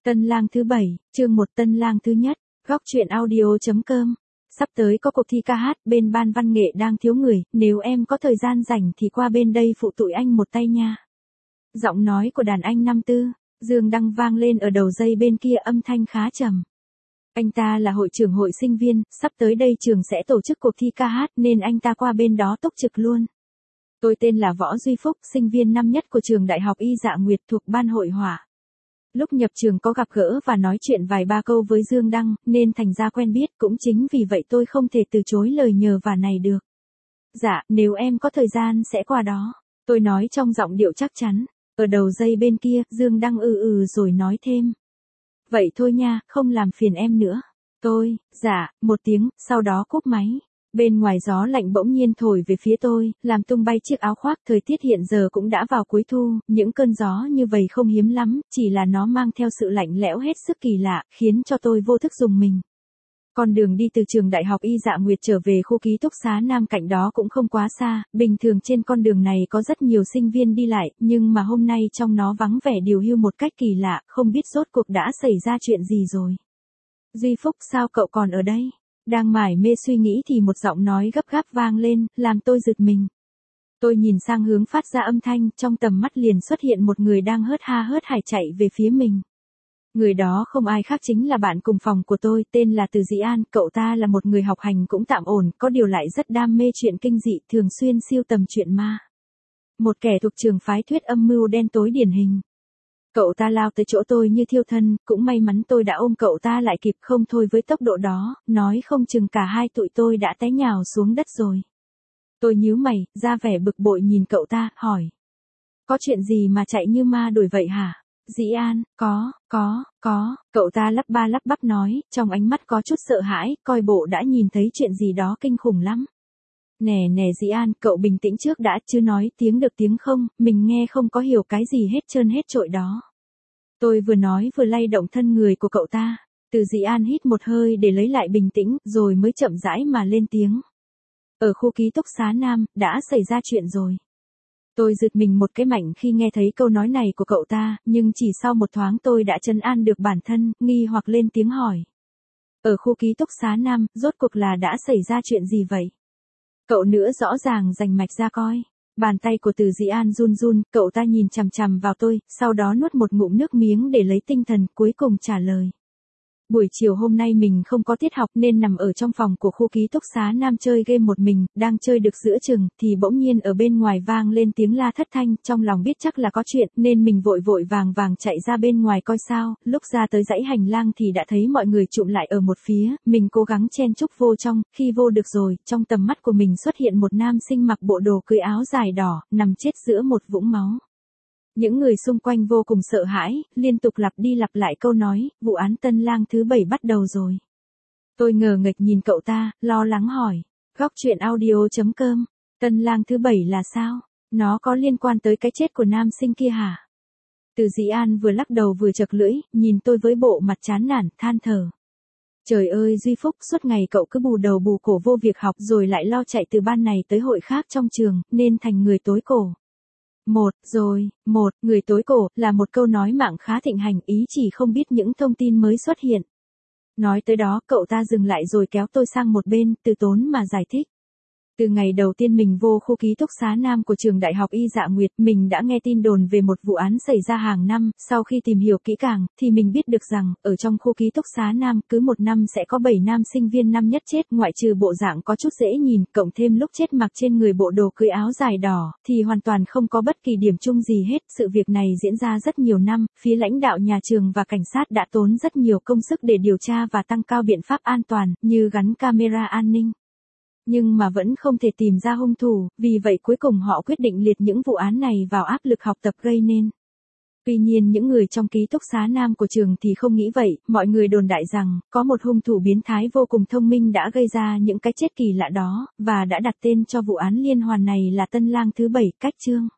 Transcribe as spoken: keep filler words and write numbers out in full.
Tân lang thứ bảy, chương một tân lang thứ nhất, góc truyện audio.com. Sắp tới có cuộc thi ca hát, bên ban văn nghệ đang thiếu người, nếu em có thời gian rảnh thì qua bên đây phụ tụi anh một tay nha. Giọng nói của đàn anh năm tư, Dương Đăng vang lên ở đầu dây bên kia, âm thanh khá trầm. Anh ta là hội trưởng hội sinh viên, sắp tới đây trường sẽ tổ chức cuộc thi ca hát nên anh ta qua bên đó túc trực luôn. Tôi tên là Võ Duy Phúc, sinh viên năm nhất của trường Đại học Y Dạ Nguyệt thuộc ban hội họa. Lúc nhập trường có gặp gỡ và nói chuyện vài ba câu với Dương Đăng, nên thành ra quen biết, cũng chính vì vậy tôi không thể từ chối lời nhờ vả này được. Dạ, nếu em có thời gian sẽ qua đó, tôi nói trong giọng điệu chắc chắn. Ở đầu dây bên kia, Dương Đăng ừ ừ rồi nói thêm. Vậy thôi nha, không làm phiền em nữa. Tôi, dạ, một tiếng, sau đó cúp máy. Bên ngoài gió lạnh bỗng nhiên thổi về phía tôi, làm tung bay chiếc áo khoác. Thời tiết hiện giờ cũng đã vào cuối thu, những cơn gió như vậy không hiếm lắm, chỉ là nó mang theo sự lạnh lẽo hết sức kỳ lạ, khiến cho tôi vô thức rùng mình. Con đường đi từ trường Đại học Y Dạ Nguyệt trở về khu ký túc xá Nam cạnh đó cũng không quá xa, bình thường trên con đường này có rất nhiều sinh viên đi lại, nhưng mà hôm nay trong nó vắng vẻ điều hưu một cách kỳ lạ, không biết rốt cuộc đã xảy ra chuyện gì rồi. Duy Phúc, sao cậu còn ở đây? Đang mải mê suy nghĩ thì một giọng nói gấp gáp vang lên, làm tôi giật mình. Tôi nhìn sang hướng phát ra âm thanh, trong tầm mắt liền xuất hiện một người đang hớt ha hớt hải chạy về phía mình. Người đó không ai khác chính là bạn cùng phòng của tôi, tên là Từ Dĩ An, cậu ta là một người học hành cũng tạm ổn, có điều lại rất đam mê chuyện kinh dị, thường xuyên sưu tầm chuyện ma. Một kẻ thuộc trường phái thuyết âm mưu đen tối điển hình. Cậu ta lao tới chỗ tôi như thiêu thân, cũng may mắn tôi đã ôm cậu ta lại kịp, không thôi với tốc độ đó, nói không chừng cả hai tụi tôi đã té nhào xuống đất rồi. Tôi nhíu mày, ra vẻ bực bội nhìn cậu ta, hỏi. Có chuyện gì mà chạy như ma đuổi vậy hả? Dĩ An, có, có, có, cậu ta lắp ba lắp bắp nói, trong ánh mắt có chút sợ hãi, coi bộ đã nhìn thấy chuyện gì đó kinh khủng lắm. Nè nè Dĩ An, cậu bình tĩnh trước đã, chứ nói tiếng được tiếng không, mình nghe không có hiểu cái gì hết trơn hết trội đó. Tôi vừa nói vừa lay động thân người của cậu ta. Từ Dĩ An hít một hơi để lấy lại bình tĩnh, rồi mới chậm rãi mà lên tiếng. Ở khu ký túc xá Nam, đã xảy ra chuyện rồi. Tôi giật mình một cái mạnh khi nghe thấy câu nói này của cậu ta, nhưng chỉ sau một thoáng tôi đã trấn an được bản thân, nghi hoặc lên tiếng hỏi. Ở khu ký túc xá Nam, rốt cuộc là đã xảy ra chuyện gì vậy? Cậu nữa rõ ràng rành mạch ra coi. Bàn tay của Từ Dĩ An run run, cậu ta nhìn chằm chằm vào tôi, sau đó nuốt một ngụm nước miếng để lấy tinh thần, cuối cùng trả lời. Buổi chiều hôm nay mình không có tiết học nên nằm ở trong phòng của khu ký túc xá Nam chơi game một mình, đang chơi được giữa chừng, thì bỗng nhiên ở bên ngoài vang lên tiếng la thất thanh, trong lòng biết chắc là có chuyện, nên mình vội vội vàng vàng chạy ra bên ngoài coi sao, lúc ra tới dãy hành lang thì đã thấy mọi người chụm lại ở một phía, mình cố gắng chen chúc vô trong, khi vô được rồi, trong tầm mắt của mình xuất hiện một nam sinh mặc bộ đồ cưới áo dài đỏ, nằm chết giữa một vũng máu. Những người xung quanh vô cùng sợ hãi, liên tục lặp đi lặp lại câu nói, vụ án tân lang thứ bảy bắt đầu rồi. Tôi ngờ nghệch nhìn cậu ta, lo lắng hỏi, góc truyện audio.com, tân lang thứ bảy là sao? Nó có liên quan tới cái chết của nam sinh kia hả? Từ Dĩ An vừa lắc đầu vừa chật lưỡi, nhìn tôi với bộ mặt chán nản, than thở. Trời ơi Duy Phúc, suốt ngày cậu cứ bù đầu bù cổ vô việc học rồi lại lo chạy từ ban này tới hội khác trong trường, nên thành người tối cổ. Một, rồi, một, người tối cổ, là một câu nói mạng khá thịnh hành, ý chỉ không biết những thông tin mới xuất hiện. Nói tới đó, cậu ta dừng lại rồi kéo tôi sang một bên, từ tốn mà giải thích. Từ ngày đầu tiên mình vô khu ký túc xá Nam của trường Đại học Y Dạ Nguyệt, mình đã nghe tin đồn về một vụ án xảy ra hàng năm, sau khi tìm hiểu kỹ càng, thì mình biết được rằng, ở trong khu ký túc xá Nam, cứ một năm sẽ có bảy nam sinh viên năm nhất chết, ngoại trừ bộ dạng có chút dễ nhìn, cộng thêm lúc chết mặc trên người bộ đồ cưới áo dài đỏ, thì hoàn toàn không có bất kỳ điểm chung gì hết. Sự việc này diễn ra rất nhiều năm, phía lãnh đạo nhà trường và cảnh sát đã tốn rất nhiều công sức để điều tra và tăng cao biện pháp an toàn, như gắn camera an ninh. Nhưng mà vẫn không thể tìm ra hung thủ, vì vậy cuối cùng họ quyết định liệt những vụ án này vào áp lực học tập gây nên. Tuy nhiên những người trong ký túc xá Nam của trường thì không nghĩ vậy, mọi người đồn đại rằng, có một hung thủ biến thái vô cùng thông minh đã gây ra những cái chết kỳ lạ đó, và đã đặt tên cho vụ án liên hoàn này là Tân lang thứ bảy, cách chương.